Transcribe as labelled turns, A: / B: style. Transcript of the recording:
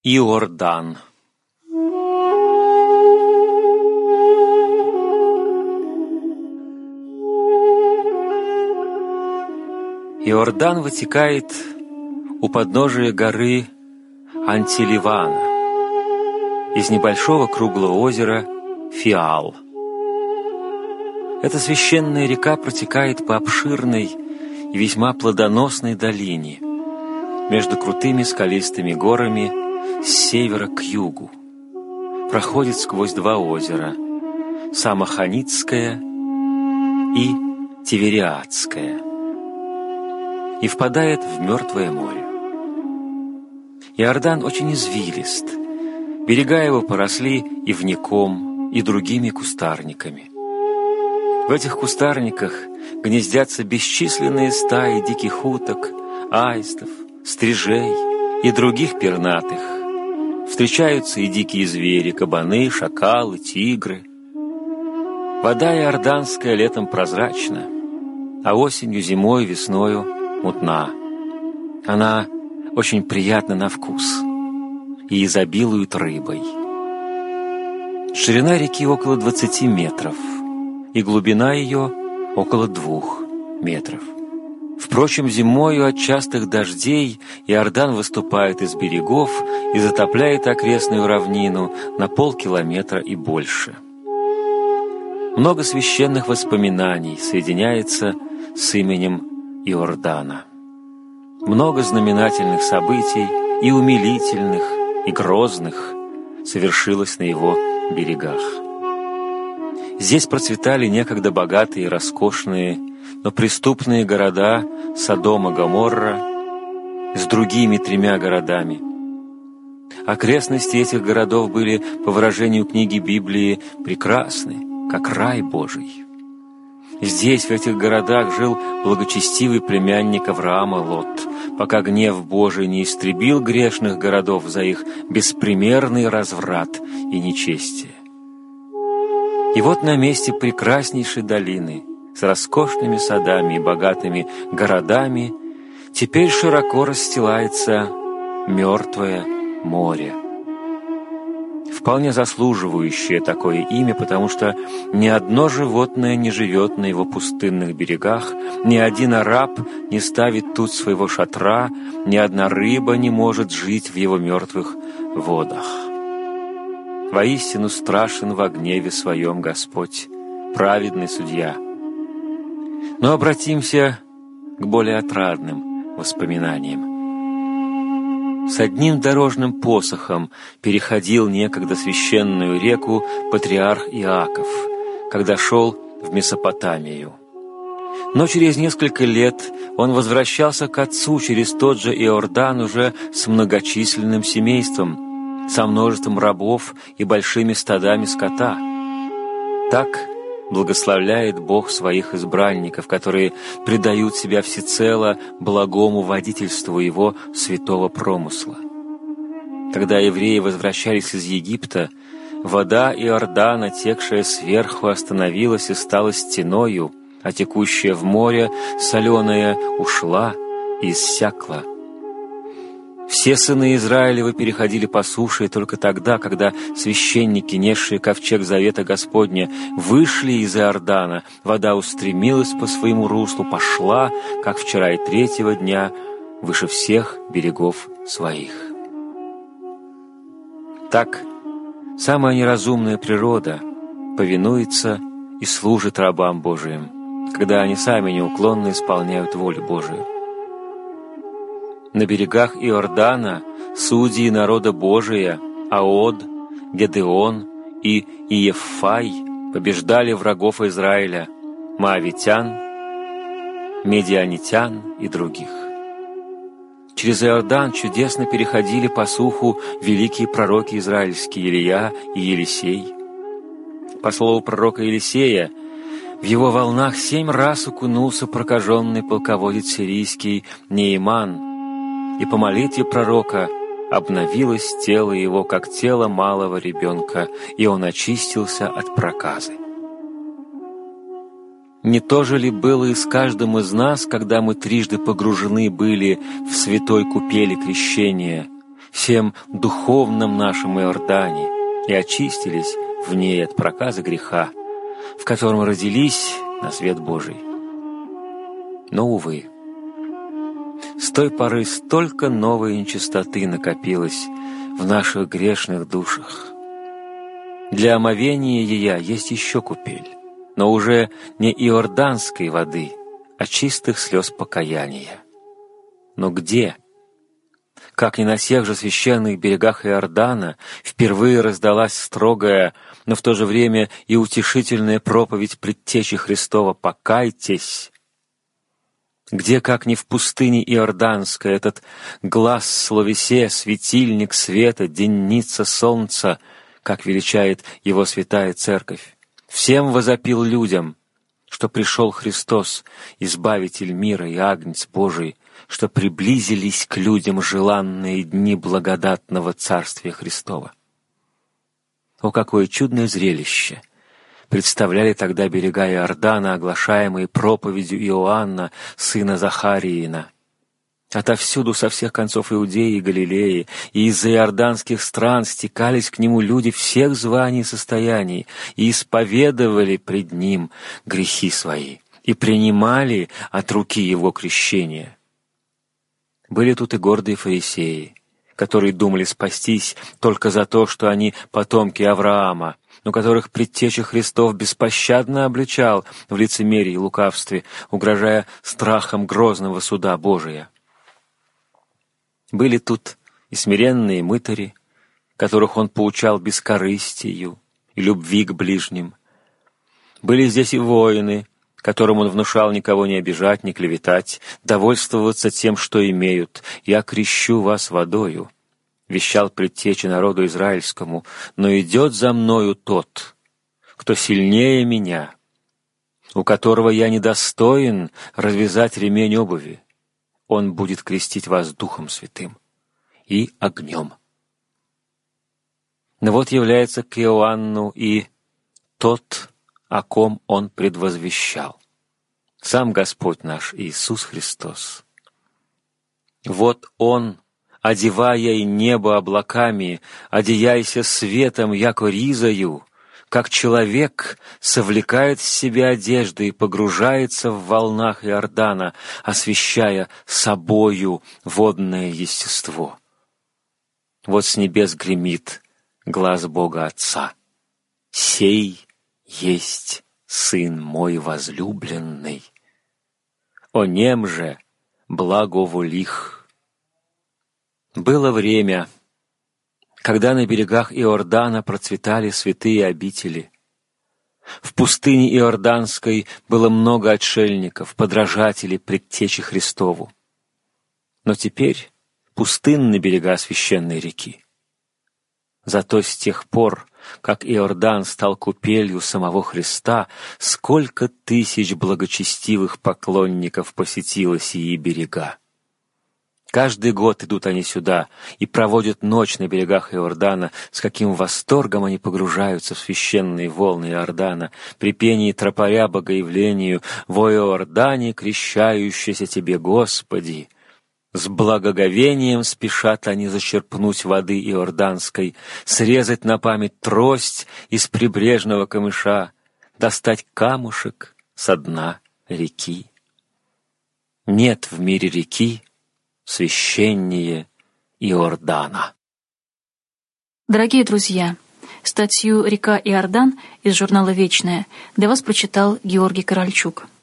A: Иордан. Иордан вытекает у подножия горы Антиливана из небольшого круглого озера Фиал. Эта священная река протекает по обширной и весьма плодоносной долине между крутыми скалистыми горами с севера к югу, проходит сквозь два озера — Самоханицкое и Тивериадское, и впадает в Мертвое море. Иордан очень извилист, берега его поросли ивняком и другими кустарниками. В этих кустарниках гнездятся бесчисленные стаи диких уток, аистов, стрижей и других пернатых. Встречаются и дикие звери, кабаны, шакалы, тигры. Вода иорданская летом прозрачна, а осенью, зимой, весною мутна. Она очень приятна на вкус и изобилует рыбой. Ширина реки около 20 метров, и глубина ее около 2 метров. Впрочем, зимою от частых дождей Иордан выступает из берегов и затопляет окрестную равнину на полкилометра и больше. Много священных воспоминаний соединяется с именем Иордана. Много знаменательных событий, и умилительных, и грозных, совершилось на его берегах. Здесь процветали некогда богатые и роскошные, но преступные города Содом и Гоморра с другими 3 городами. Окрестности этих городов были, по выражению книги Библии, прекрасны, как рай Божий. Здесь, в этих городах, жил благочестивый племянник Авраама Лот, пока гнев Божий не истребил грешных городов за их беспримерный разврат и нечестие. И вот на месте прекраснейшей долины, с роскошными садами и богатыми городами, теперь широко расстилается Мертвое море. Вполне заслуживающее такое имя, потому что ни одно животное не живет на его пустынных берегах, ни один араб не ставит тут своего шатра, ни одна рыба не может жить в его мертвых водах. Воистину страшен во гневе своем Господь, праведный судья. Но обратимся к более отрадным воспоминаниям. С одним дорожным посохом переходил некогда священную реку патриарх Иаков, когда шел в Месопотамию. Но через несколько лет он возвращался к отцу через тот же Иордан уже с многочисленным семейством, со множеством рабов и большими стадами скота. Так благословляет Бог своих избранников, которые предают себя всецело благому водительству Его святого промысла. Когда евреи возвращались из Египта, вода Иордана, текшая сверху, остановилась и стала стеною, а текущая в море, соленая, ушла и иссякла. Все сыны Израилевы переходили по суше только тогда, когда священники, несшие ковчег завета Господня, вышли из Иордана, вода устремилась по своему руслу, пошла, как вчера и 3-го дня, выше всех берегов своих. Так, самая неразумная природа повинуется и служит рабам Божиим, когда они сами неуклонно исполняют волю Божию. На берегах Иордана судьи народа Божия Аод, Гедеон и Иеффай побеждали врагов Израиля, моавитян, медианитян и других. Через Иордан чудесно переходили по суху великие пророки израильские Илия и Елисей. По слову пророка Елисея, в его волнах 7 раз окунулся прокаженный полководец сирийский Неиман, и по молитве пророка обновилось тело его, как тело малого ребенка, и он очистился от проказы. Не то же ли было и с каждым из нас, когда мы трижды погружены были в святой купели крещения, всем духовном нашем Иордане и очистились в ней от проказа греха, в котором родились на свет Божий. Но, увы, с той поры столько новой нечистоты накопилось в наших грешных душах. Для омовения ея есть еще купель, но уже не иорданской воды, а чистых слез покаяния. Но где? Как ни на всех же священных берегах Иордана впервые раздалась строгая, но в то же время и утешительная проповедь предтечи Христова «Покайтесь». Где, как ни в пустыне Иорданской, этот глаз словесе, светильник света, денница солнца, как величает его святая церковь, всем возопил людям, что пришел Христос, Избавитель мира и Агнец Божий, что приблизились к людям желанные дни благодатного Царствия Христова. О, какое чудное зрелище представляли тогда берега Иордана, оглашаемые проповедью Иоанна, сына Захариина. Отовсюду, со всех концов Иудеи и Галилеи, и из-за иорданских стран стекались к нему люди всех званий и состояний, и исповедовали пред ним грехи свои, и принимали от руки его крещения. Были тут и гордые фарисеи, которые думали спастись только за то, что они потомки Авраама, но которых предтеча Христов беспощадно обличал в лицемерии и лукавстве, угрожая страхом грозного суда Божия. Были тут и смиренные мытари, которых он поучал бескорыстию и любви к ближним. Были здесь и воины, которым он внушал никого не обижать, не клеветать, довольствоваться тем, что имеют. «Я крещу вас водою», — вещал предтече народу израильскому, «но идет за мною тот, кто сильнее меня, у которого я недостоин развязать ремень обуви. Он будет крестить вас Духом Святым и огнем». Но вот является к Иоанну и тот, о ком он предвозвещал, сам Господь наш Иисус Христос. Вот Он, одевая и небо облаками, одеяйся светом, яко ризою, как человек совлекает в себя одежды и погружается в волнах Иордана, освещая собою водное естество. Вот с небес гремит глас Бога Отца: «Сей есть Сын мой возлюбленный, о нем же благоволих». Было время, когда на берегах Иордана процветали святые обители. В пустыне Иорданской было много отшельников, подражателей предтече Христову. Но теперь пустынны берега священной реки. Зато с тех пор, как Иордан стал купелью самого Христа, сколько тысяч благочестивых поклонников посетило сии берега. Каждый год идут они сюда и проводят ночь на берегах Иордана, с каким восторгом они погружаются в священные волны Иордана, при пении тропаря богоявлению «Во Иордане, крещающийся тебе, Господи». С благоговением спешат они зачерпнуть воды иорданской, срезать на память трость из прибрежного камыша, достать камушек со дна реки. Нет в мире реки священнее Иордана.
B: Дорогие друзья, статью «Река Иордан» из журнала «Вечная» для вас прочитал Георгий Корольчук.